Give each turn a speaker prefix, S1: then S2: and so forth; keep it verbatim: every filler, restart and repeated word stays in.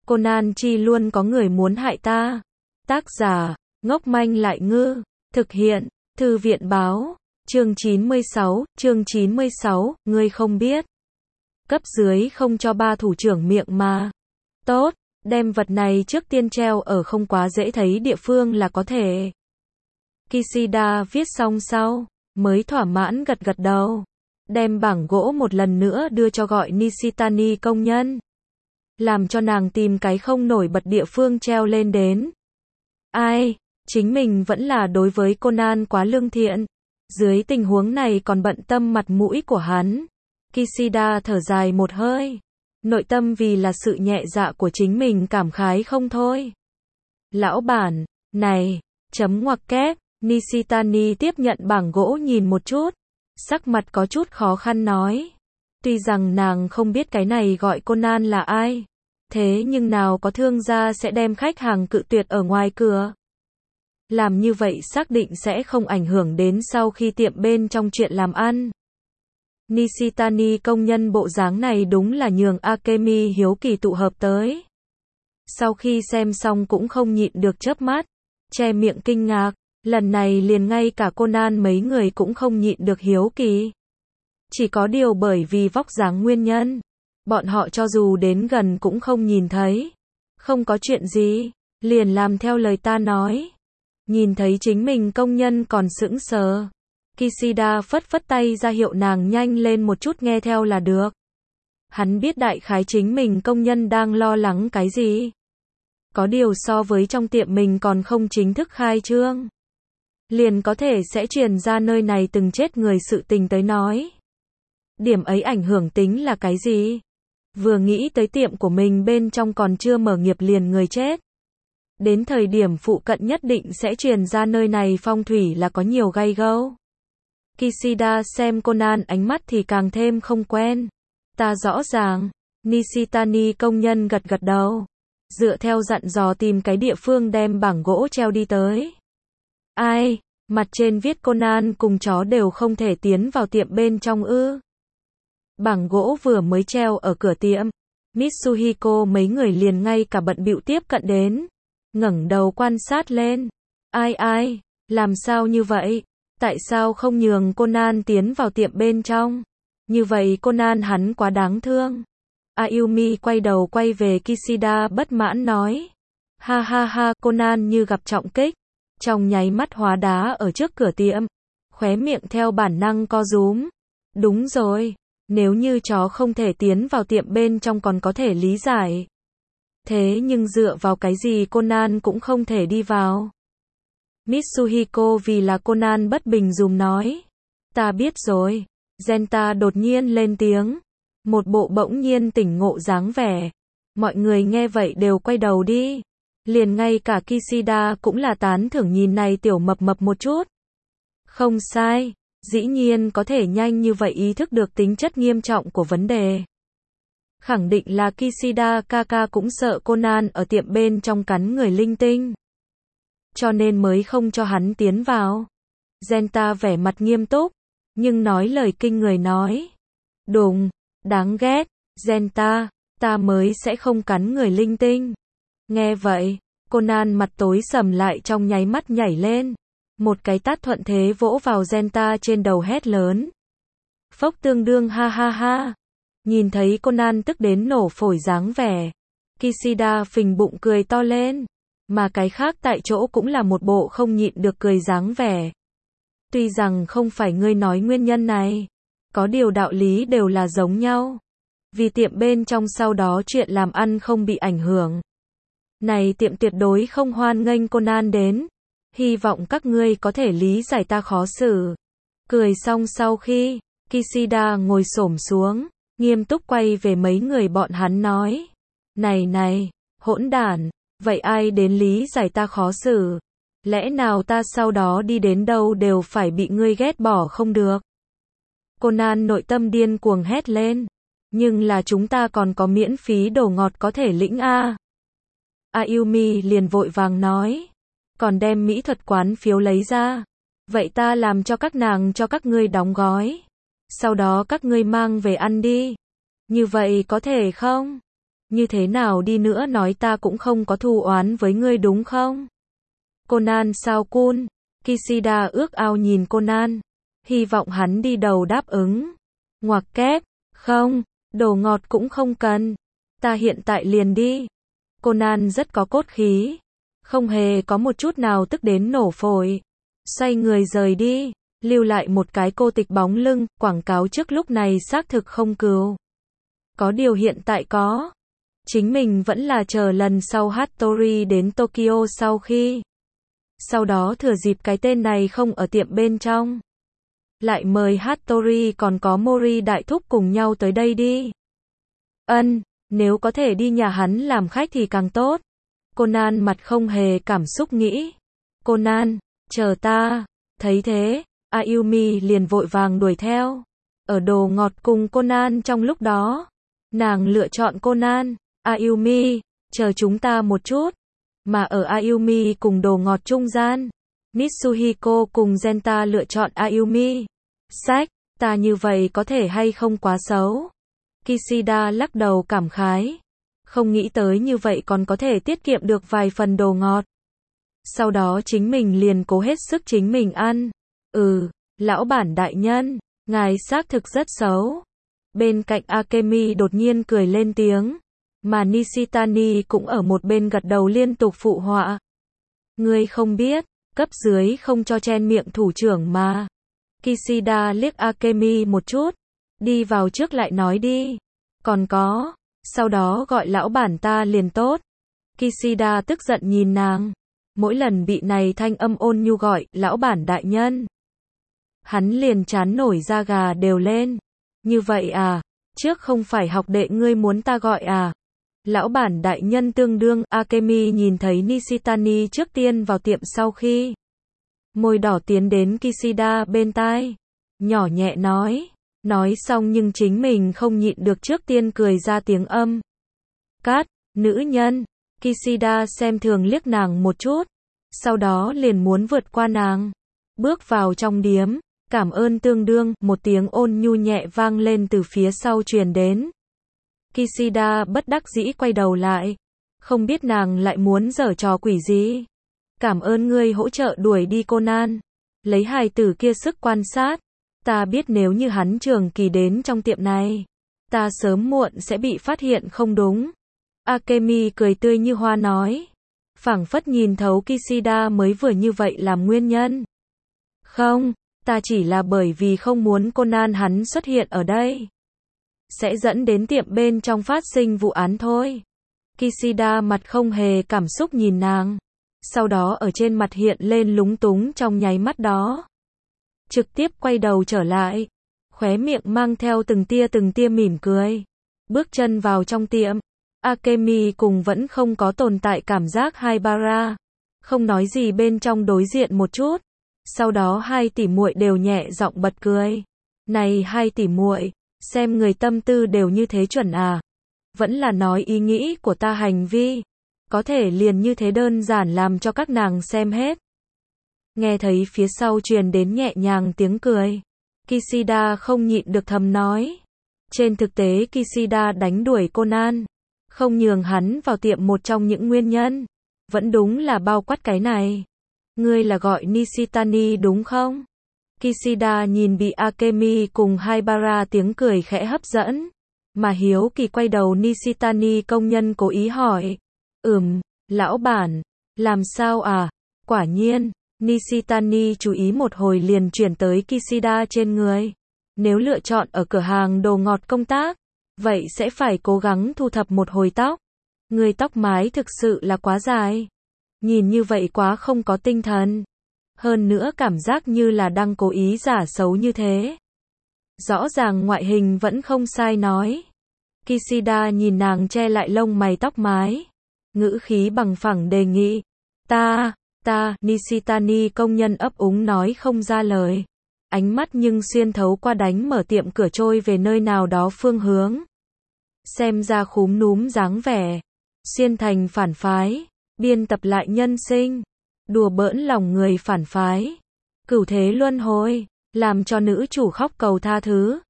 S1: Conan chi luôn có người muốn hại ta. Tác giả, ngốc manh lại ngư. Thực hiện, Thư viện báo. Chương chín mươi sáu, chương chín mươi sáu, ngươi không biết. Cấp dưới không cho ba thủ trưởng miệng mà. Tốt, đem vật này trước tiên treo ở không quá dễ thấy địa phương là có thể. Kishida viết xong sau, mới thỏa mãn gật gật đầu. Đem bảng gỗ một lần nữa đưa cho gọi Nishitani công nhân. Làm cho nàng tìm cái không nổi bật địa phương treo lên đến. Ai, chính mình vẫn là đối với Conan quá lương thiện. Dưới tình huống này còn bận tâm mặt mũi của hắn. Kishida thở dài một hơi. Nội tâm vì là sự nhẹ dạ của chính mình cảm khái không thôi. Lão bản, này, chấm ngoặc kép, Nishitani tiếp nhận bảng gỗ nhìn một chút. Sắc mặt có chút khó khăn nói. Tuy rằng nàng không biết cái này gọi Conan là ai. Thế nhưng nào có thương gia sẽ đem khách hàng cự tuyệt ở ngoài cửa. Làm như vậy xác định sẽ không ảnh hưởng đến sau khi tiệm bên trong chuyện làm ăn. Nishitani công nhân bộ dáng này đúng là nhường Akemi hiếu kỳ tụ hợp tới. Sau khi xem xong cũng không nhịn được chớp mắt, che miệng kinh ngạc, lần này liền ngay cả Conan mấy người cũng không nhịn được hiếu kỳ. Chỉ có điều bởi vì vóc dáng nguyên nhân, bọn họ cho dù đến gần cũng không nhìn thấy. Không có chuyện gì, liền làm theo lời ta nói. Nhìn thấy chính mình công nhân còn sững sờ. Kishida phất phất tay ra hiệu nàng nhanh lên một chút nghe theo là được. Hắn biết đại khái chính mình công nhân đang lo lắng cái gì. Có điều so với trong tiệm mình còn không chính thức khai trương. Liền có thể sẽ truyền ra nơi này từng chết người sự tình tới nói. Điểm ấy ảnh hưởng tính là cái gì? Vừa nghĩ tới tiệm của mình bên trong còn chưa mở nghiệp liền người chết. Đến thời điểm phụ cận nhất định sẽ truyền ra nơi này phong thủy là có nhiều gai gâu. Kishida xem Conan ánh mắt thì càng thêm không quen. Ta rõ ràng. Nishitani công nhân gật gật đầu. Dựa theo dặn dò tìm cái địa phương đem bảng gỗ treo đi tới. Ai? Mặt trên viết Conan cùng chó đều không thể tiến vào tiệm bên trong ư. Bảng gỗ vừa mới treo ở cửa tiệm. Mitsuhiko mấy người liền ngay cả bận bịu tiếp cận đến. Ngẩng đầu quan sát lên. Ai ai? Làm sao như vậy? Tại sao không nhường Conan tiến vào tiệm bên trong? Như vậy Conan hắn quá đáng thương. Ayumi quay đầu quay về Kishida bất mãn nói. Ha ha ha, Conan như gặp trọng kích. Trong nháy mắt hóa đá ở trước cửa tiệm. Khóe miệng theo bản năng co rúm. Đúng rồi, nếu như chó không thể tiến vào tiệm bên trong còn có thể lý giải. Thế nhưng dựa vào cái gì Conan cũng không thể đi vào? Mitsuhiko vì là Conan bất bình dùm nói. Ta biết rồi. Genta đột nhiên lên tiếng. Một bộ bỗng nhiên tỉnh ngộ dáng vẻ. Mọi người nghe vậy đều quay đầu đi. Liền ngay cả Kishida cũng là tán thưởng nhìn này tiểu mập mập một chút. Không sai. Dĩ nhiên có thể nhanh như vậy ý thức được tính chất nghiêm trọng của vấn đề. Khẳng định là Kishida Kaka cũng sợ Conan ở tiệm bên trong cắn người linh tinh. Cho nên mới không cho hắn tiến vào. Genta vẻ mặt nghiêm túc, nhưng nói lời kinh người nói. Đùng, đáng ghét, Genta, ta mới sẽ không cắn người linh tinh. Nghe vậy, Conan mặt tối sầm lại trong nháy mắt nhảy lên. Một cái tát thuận thế vỗ vào Genta trên đầu hét lớn. Phốc tương đương ha ha ha. Nhìn thấy Conan tức đến nổ phổi dáng vẻ. Kishida phình bụng cười to lên. Mà cái khác tại chỗ cũng là một bộ không nhịn được cười dáng vẻ. Tuy rằng không phải ngươi nói nguyên nhân này. Có điều đạo lý đều là giống nhau. Vì tiệm bên trong sau đó chuyện làm ăn không bị ảnh hưởng. Này tiệm tuyệt đối không hoan nghênh Conan đến. Hy vọng các ngươi có thể lý giải ta khó xử. Cười xong sau khi, Kishida ngồi xổm xuống, nghiêm túc quay về mấy người bọn hắn nói. Này này, hỗn đản, vậy ai đến lý giải ta khó xử? Lẽ nào ta sau đó đi đến đâu đều phải bị ngươi ghét bỏ không được? Conan nội tâm điên cuồng hét lên. Nhưng là chúng ta còn có miễn phí đồ ngọt có thể lĩnh a. Ayumi liền vội vàng nói. Còn đem mỹ thuật quán phiếu lấy ra. Vậy ta làm cho các nàng cho các ngươi đóng gói. Sau đó các ngươi mang về ăn đi. Như vậy có thể không? Như thế nào đi nữa nói ta cũng không có thù oán với ngươi đúng không? Conan sao Kun? Kishida ước ao nhìn Conan. Hy vọng hắn đi đầu đáp ứng. Ngoặc kép, không, đồ ngọt cũng không cần. Ta hiện tại liền đi. Conan rất có cốt khí. Không hề có một chút nào tức đến nổ phổi. Xoay người rời đi. Lưu lại một cái cô tịch bóng lưng, quảng cáo trước lúc này xác thực không cứu. Có điều hiện tại có. Chính mình vẫn là chờ lần sau Hattori đến Tokyo sau khi. Sau đó thừa dịp cái tên này không ở tiệm bên trong. Lại mời Hattori còn có Mori đại thúc cùng nhau tới đây đi. Ân, nếu có thể đi nhà hắn làm khách thì càng tốt. Conan mặt không hề cảm xúc nghĩ. Conan, chờ ta. Thấy thế, Ayumi liền vội vàng đuổi theo. Ở đồ ngọt cùng Conan trong lúc đó. Nàng lựa chọn Conan. Ayumi, chờ chúng ta một chút. Mà ở Ayumi cùng đồ ngọt trung gian, Mitsuhiko cùng Genta lựa chọn Ayumi. Sách, ta như vậy có thể hay không quá xấu? Kishida lắc đầu cảm khái. Không nghĩ tới như vậy còn có thể tiết kiệm được vài phần đồ ngọt. Sau đó chính mình liền cố hết sức chính mình ăn. Ừ, lão bản đại nhân, ngài xác thực rất xấu. Bên cạnh Akemi đột nhiên cười lên tiếng. Mà Nishitani cũng ở một bên gật đầu liên tục phụ họa. Ngươi không biết, cấp dưới không cho chen miệng thủ trưởng mà. Kishida liếc Akemi một chút. Đi vào trước lại nói đi. Còn có, sau đó gọi lão bản ta liền tốt. Kishida tức giận nhìn nàng. Mỗi lần bị này thanh âm ôn nhu gọi, lão bản đại nhân. Hắn liền chán nổi da gà đều lên. Như vậy à, trước không phải học đệ ngươi muốn ta gọi à. Lão bản đại nhân tương đương, Akemi nhìn thấy Nishitani trước tiên vào tiệm sau khi. Môi đỏ tiến đến Kishida bên tai. Nhỏ nhẹ nói. Nói xong nhưng chính mình không nhịn được trước tiên cười ra tiếng âm. Cát, nữ nhân. Kishida xem thường liếc nàng một chút. Sau đó liền muốn vượt qua nàng. Bước vào trong điếm. Cảm ơn tương đương, một tiếng ôn nhu nhẹ vang lên từ phía sau truyền đến. Kishida bất đắc dĩ quay đầu lại. Không biết nàng lại muốn giở trò quỷ gì. Cảm ơn ngươi hỗ trợ đuổi đi Conan. Lấy hài tử kia sức quan sát. Ta biết nếu như hắn trường kỳ đến trong tiệm này. Ta sớm muộn sẽ bị phát hiện không đúng. Akemi cười tươi như hoa nói. Phảng phất nhìn thấu Kishida mới vừa như vậy làm nguyên nhân. Không, ta chỉ là bởi vì không muốn Conan hắn xuất hiện ở đây. Sẽ dẫn đến tiệm bên trong phát sinh vụ án thôi. Kishida mặt không hề cảm xúc nhìn nàng. Sau đó ở trên mặt hiện lên lúng túng trong nháy mắt đó. Trực tiếp quay đầu trở lại. Khóe miệng mang theo từng tia từng tia mỉm cười. Bước chân vào trong tiệm. Akemi cùng vẫn không có tồn tại cảm giác Haibara. Không nói gì bên trong đối diện một chút. Sau đó hai tỷ muội đều nhẹ giọng bật cười. Này hai tỷ muội, xem người tâm tư đều như thế chuẩn à. Vẫn là nói ý nghĩ của ta hành vi. Có thể liền như thế đơn giản làm cho các nàng xem hết. Nghe thấy phía sau truyền đến nhẹ nhàng tiếng cười. Kishida không nhịn được thầm nói. Trên thực tế Kishida đánh đuổi Conan. Không nhường hắn vào tiệm một trong những nguyên nhân. Vẫn đúng là bao quát cái này. Ngươi là gọi Nishitani đúng không? Kishida nhìn bị Akemi cùng Haibara tiếng cười khẽ hấp dẫn. Mà hiếu kỳ quay đầu Nishitani công nhân cố ý hỏi. Ừm, lão bản, làm sao à? Quả nhiên, Nishitani chú ý một hồi liền chuyển tới Kishida trên người. Nếu lựa chọn ở cửa hàng đồ ngọt công tác, vậy sẽ phải cố gắng thu thập một hồi tóc. Người tóc mái thực sự là quá dài. Nhìn như vậy quá không có tinh thần. Hơn nữa cảm giác như là đang cố ý giả xấu như thế. Rõ ràng ngoại hình vẫn không sai nói. Kishida nhìn nàng che lại lông mày tóc mái. Ngữ khí bằng phẳng đề nghị. Ta, ta, Nishitani công nhân ấp úng nói không ra lời. Ánh mắt nhưng xuyên thấu qua đánh mở tiệm cửa trôi về nơi nào đó phương hướng. Xem ra khúm núm dáng vẻ. Xuyên thành phản phái. Biên tập lại nhân sinh. Đùa bỡn lòng người phản phái. Cửu thế luân hồi. Làm cho nữ chủ khóc cầu tha thứ.